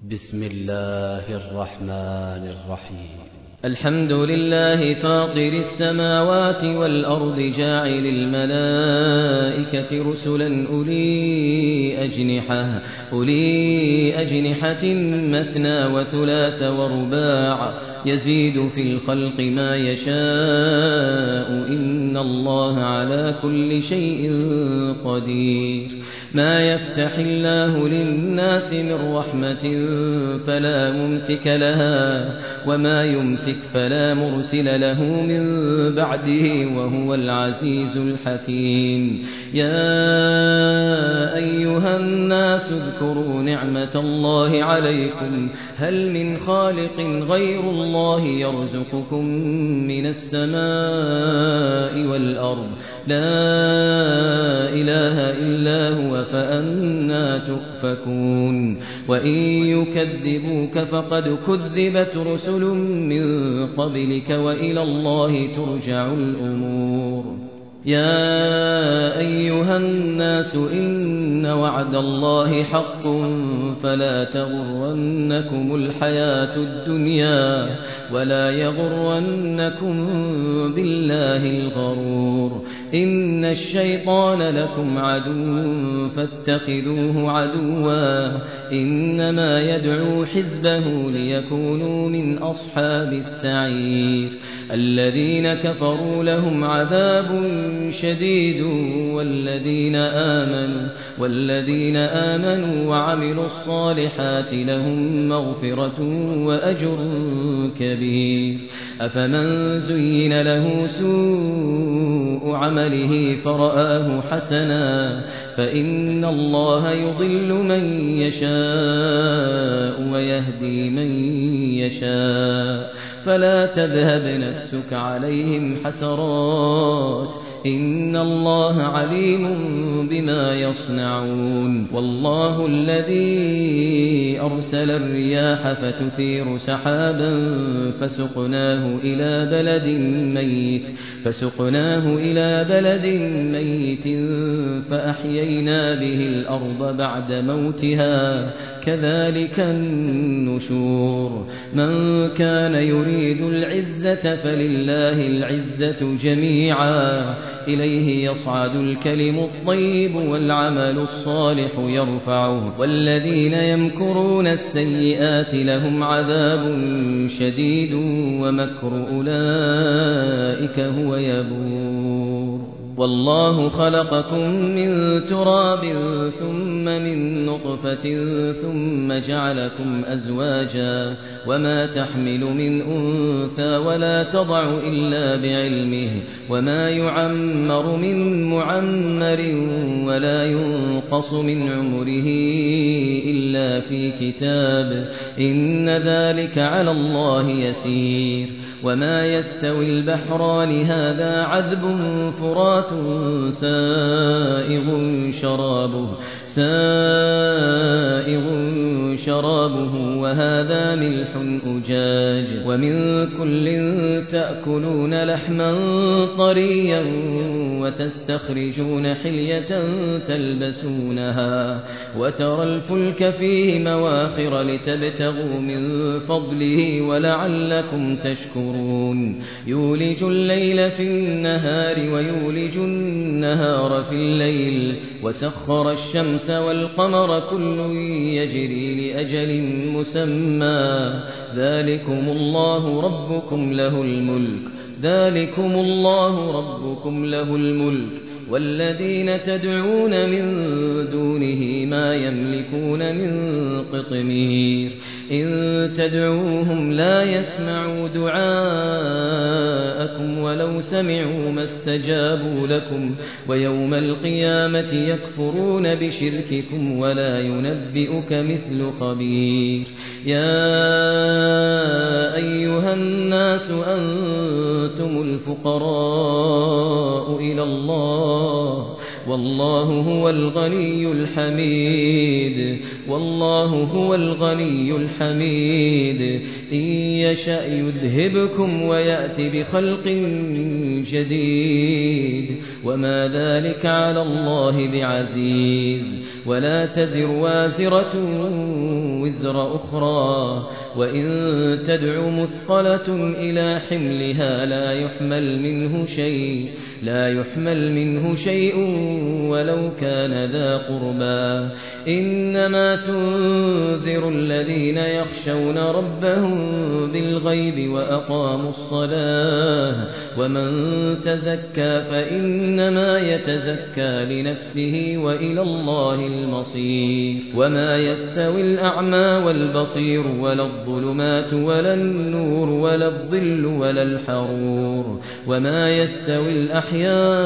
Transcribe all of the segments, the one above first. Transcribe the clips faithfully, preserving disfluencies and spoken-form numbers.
بسم الله الرحمن الرحيم. الحمد لله فاطر السماوات والأرض جاعل الملائكة رسلا أولي أجنحة, أولي أجنحة مثنى وثلاث ورباع يزيد في الخلق ما يشاء إن الله على كل شيء قدير. ما يفتح الله للناس من رحمة فلا ممسك لها وما يمسك فلا مرسل له من بعده وهو العزيز الحكيم. يا أيها الناس اذكروا نعمة الله عليكم هل من خالق غير الله يرزقكم من السماء والأرض لا إله إلا هو فأنى تؤفكون. وإن يكذبوك فقد كذبت رسل من قبلك وإلى الله ترجع الأمور. يا أيها الناس إن وعد الله حق فلا تغرنكم الحياة الدنيا ولا يغرنكم بالله الغرور. إن الشيطان لكم عدو فاتخذوه عدوا إنما يدعو حزبه ليكونوا من أصحاب السعير. الذين كفروا لهم عذاب شديد والذين آمنوا والذين آمنوا وعملوا الصالحات لهم مغفرة وأجر كبير. أفمن زين له سوء عمله فرآه حسنا فإن الله يضل من يشاء ويهدي من يشاء فلا تذهب نفسك عليهم حسرات إن الله عليم بما يصنعون. والله الذي أرسل الرياح فتثير سحابا فسقناه إلى بلد ميت فسقناه إلى بلد ميت فأحيينا به الأرض بعد موتها كذلك النشور. من كان يريد العزة فلله العزة جميعا إليه يصعد الكلم الطيب والعمل الصالح يرفعه والذين يمكرون السيئات لهم عذاب شديد ومكر أولئك هو يبور. والله خلقكم من تراب ثم من نطفة ثم جعلكم أزواجا وما تحمل من أنثى ولا تضع إلا بعلمه وما يعمر من معمر ولا ينقص من عمره إلا في كتاب إن ذلك على الله يسير. وما يستوي البحران هذا عذب فرات سائغ شرابه سائغ شرابه وهذا ملح أجاج ومن كل تأكلون لحما طريا وتستخرجون حلية تلبسونها وترى الفلك فيه مواخر لتبتغوا من فضله ولعلكم تشكرون. يولج الليل في النهار ويولج النهار في الليل وسخر الشمس والقمر كل يجري لأجل مسمى ذلكم الله ربكم له الملك ذلكم الله ربكم له الملك والذين تدعون من دونه ما يملكون من قطمير. إن تدعوهم لا يسمعوا دعاءكم ولو سمعوا ما استجابوا لكم ويوم القيامة يكفرون بشرككم ولا ينبئك مثل خبير. يا أيها الناس أنتم الفقراء إلى الله والله هو الغني الحميد والله هو الغني الحميد. إن يشأ يذهبكم ويأتي بخلق جديد وما ذلك على الله بعزيز. ولا تزر وازرة وزر أخرى وإن تدع مثقلة إلى حملها لا يحمل منه شيء لا يحمل منه شيء ولو كان ذا قربى إنما تنذر الذين يخشون ربهم بالغيب وأقاموا الصلاة ومن تزكى فإنما يتزكى لنفسه وإلى الله المصير وما يستوي الأعمى والبصير ولا الظلمات ولا النور ولا الظل ولا الحرور وما يستوي الأحياء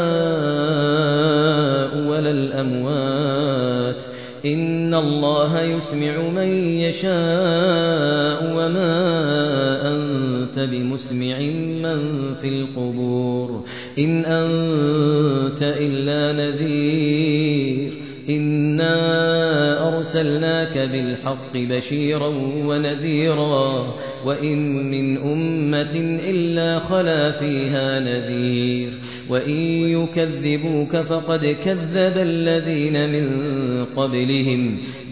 ولا الأموات إن الله يسمع من يشاء وما أنت بمسمع من في القبور إن أنت إلا نذير إنا أرسلناك بالحق بشيرا ونذيرا وإن من أمة إلا خلا فيها نذير وإن يكذبوك فقد كذب الذين من قبلهم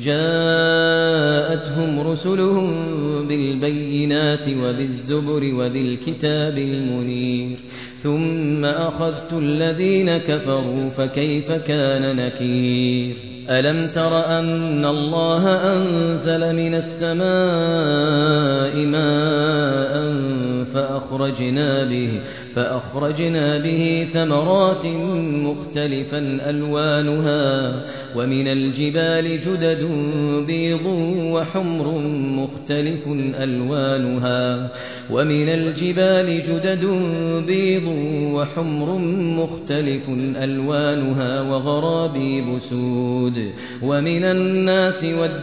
جاءتهم رسلهم بالبينات وبالزبر وبالكتاب المنير ثم أخذت الذين كفروا فكيف كان نكير ألم تر أن الله أنزل من السماء ماء فأخرجنا به فأخرجنا به ثمرات مختلفا ألوانها ومن الجبال جدد بيض وحمر مختلف ألوانها ومن الجبال جدد بيض وحمر مختلف ألوانها وغرابيب سود ومن الناس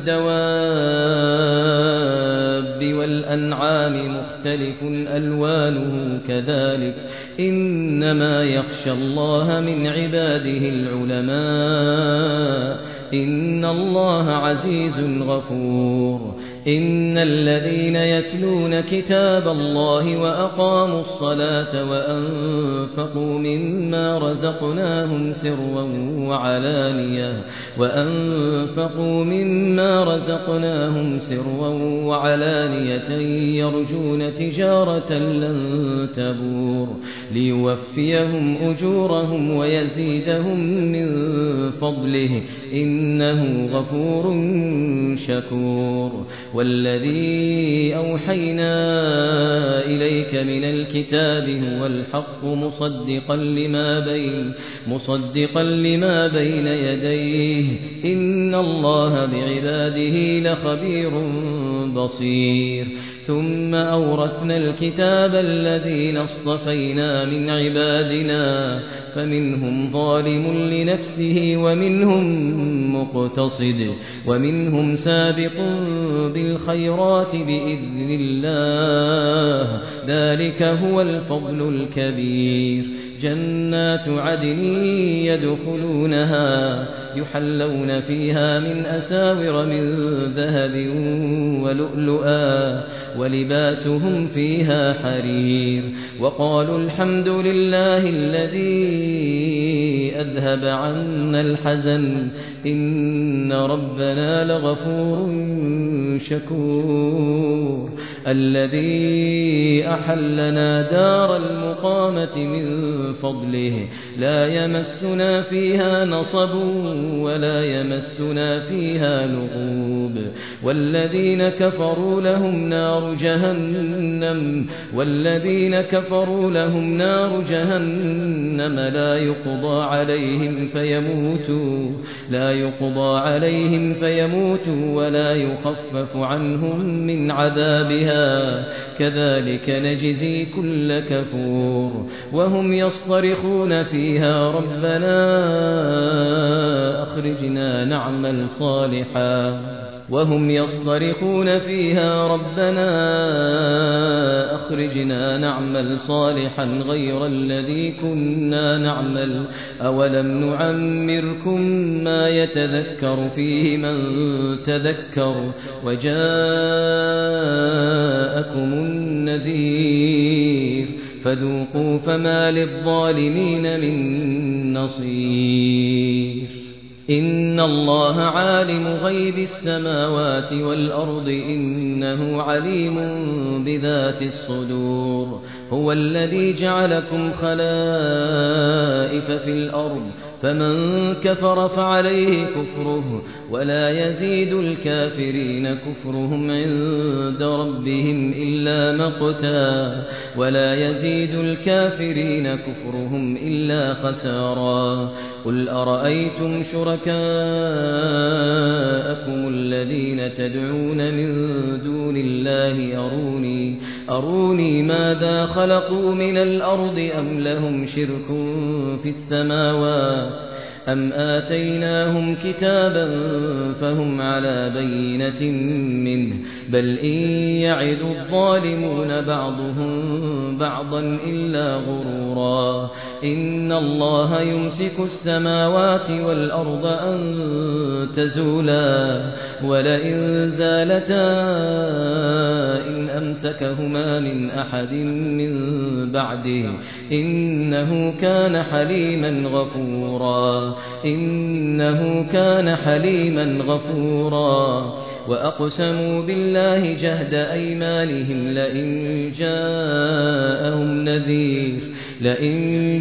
والدواب والأنعام مختلف ألوانه كذلك إنما يخشى الله من عباده العلماء إن الله عزيز غفور إن الذين يتلون كتاب الله وأقاموا الصلاة وأنفقوا مما رزقناهم سرا وعلانية وأنفقوا مما رزقناهم سرا وعلانية يرجون تجارة لن تبور ليوفيهم أجورهم ويزيدهم من فضله إنه غفور شكور والذي أوحينا إليك من الكتاب هو الحق مصدقا لما بين مصدقا لما بين يديه إن الله بعباده لخبير بصير ثم أورثنا الكتاب الذين اصطفينا من عبادنا فمنهم ظالم لنفسه ومنهم مقتصد ومنهم سابق بالخيرات بإذن الله ذلك هو الفضل الكبير جنات عدن يدخلونها يحلون فيها من أساور من ذهب ولؤلؤا ولباسهم فيها حرير وقالوا الحمد لله الذي أذهب عنا الحزن إن ربنا لغفور شكور الذي أحلنا دار المقامة من فضله لا يمسنا فيها نصب ولا يمسنا فيها لغوب والذين كفروا لهم نار جهنم والذين كفروا لهم نار جهنم لا يقضى عليهم فيموتوا لا يقضى عليهم فيموتوا ولا يخفف عنهم من عذابها كذلك نجزي كل كفور وهم يصطرخون فيها ربنا أخرجنا نعمل صالحا وهم يصطرخون فيها ربنا أخرجنا نعمل صالحا غير الذي كنا نعمل أولم نعمركم ما يتذكر فيه من تذكر وجاءكم النذير فذوقوا فما للظالمين من نصير إن الله عالم غيب السماوات والأرض إنه عليم بذات الصدور هو الذي جعلكم خلائف في الأرض فمن كفر فعليه كفره ولا يزيد الكافرين كفرهم عند ربهم إلا مقتا ولا يزيد الكافرين كفرهم إلا خسارا قل أرأيتم شركاءكم الذين تدعون من دون الله أروني أروني ماذا خلقوا من الأرض أم لهم شرك في السماوات أم آتيناهم كتابا فهم على بينة منه بل إن يعد الظالمون بعضهم بعضا إلا غرورا إن الله يمسك السماوات والأرض أن تزولا ولئن زالتا إن أمسكهما من أحد من بعده إنه كان حليما غفورا إنه كان حليما غفورا وأقسموا بالله جهد أيمانهم لئن جاءهم نذير لئن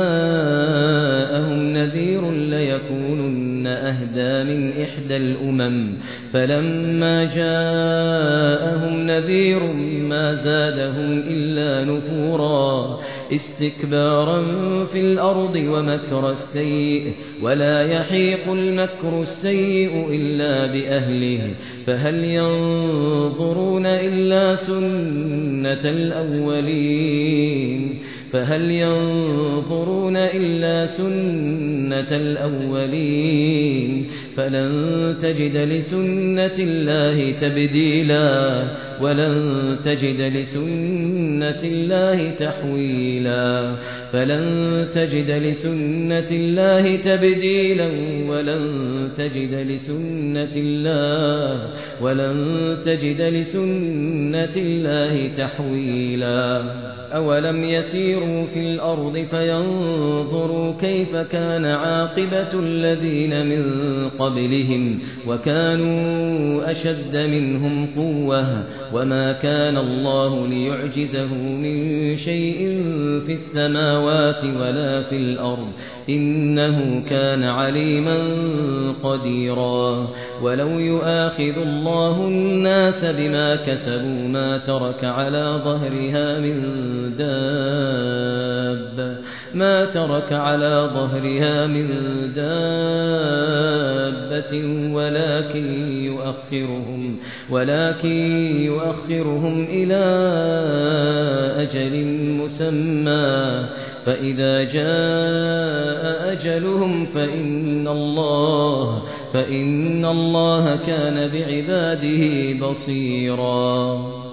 جاءهم نذير ليكونن أهدى من إحدى الأمم فلما جاءهم نذير ما زادهم إلا نفورا استكبارا في الأرض ومكر السيء ولا يحيق المكر السيء إلا بأهله فهل ينظرون إلا سنة الأولين فهل ينظرون إلا سنة الأولين فلن تجد لسنة الله تبديلا ولن تجد لسنة الله تحويلا فلن تجد لسنة الله تبديلا ولن تجد لسنة الله ولن تجد لسنة الله تحويلا أولم يسيروا في الأرض فينظروا كيف كان عاقبة الذين من قبلهم وكانوا أشد منهم قوة وما كان الله ليعجزه من شيء في السماوات ولا في الأرض إنه كان عليما قديرا ولو يؤاخذ الله الناس بما كسبوا ما ترك على ظهرها من دابة ما ترك على ظهرها من دابة ولكن يؤخرهم ولكن يؤخرهم إلى أجل مسمى فإذا جاء أجلهم فإن الله فإن الله كان بعباده بصيرا.